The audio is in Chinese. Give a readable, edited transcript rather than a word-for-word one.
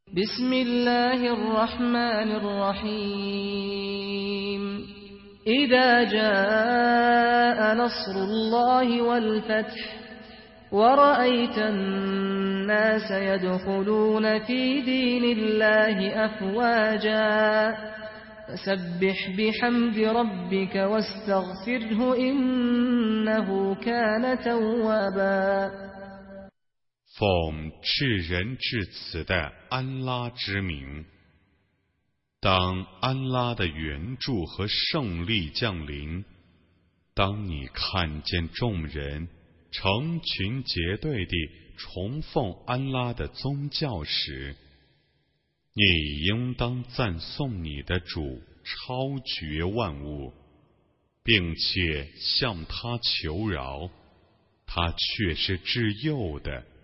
بسم الله الرحمن الرحيم إذا جاء نصر الله والفتح ورأيت الناس يدخلون في دين الله أفواجا فسبح بحمد ربك واستغفره إنه كان توابا 奉至仁至慈的安拉之名，当安拉的援助和胜利降临，当你看见众人成群结队地崇奉安拉的宗教时，你应当赞颂你的主超绝万物，并且向他求饶，他却是至幼的。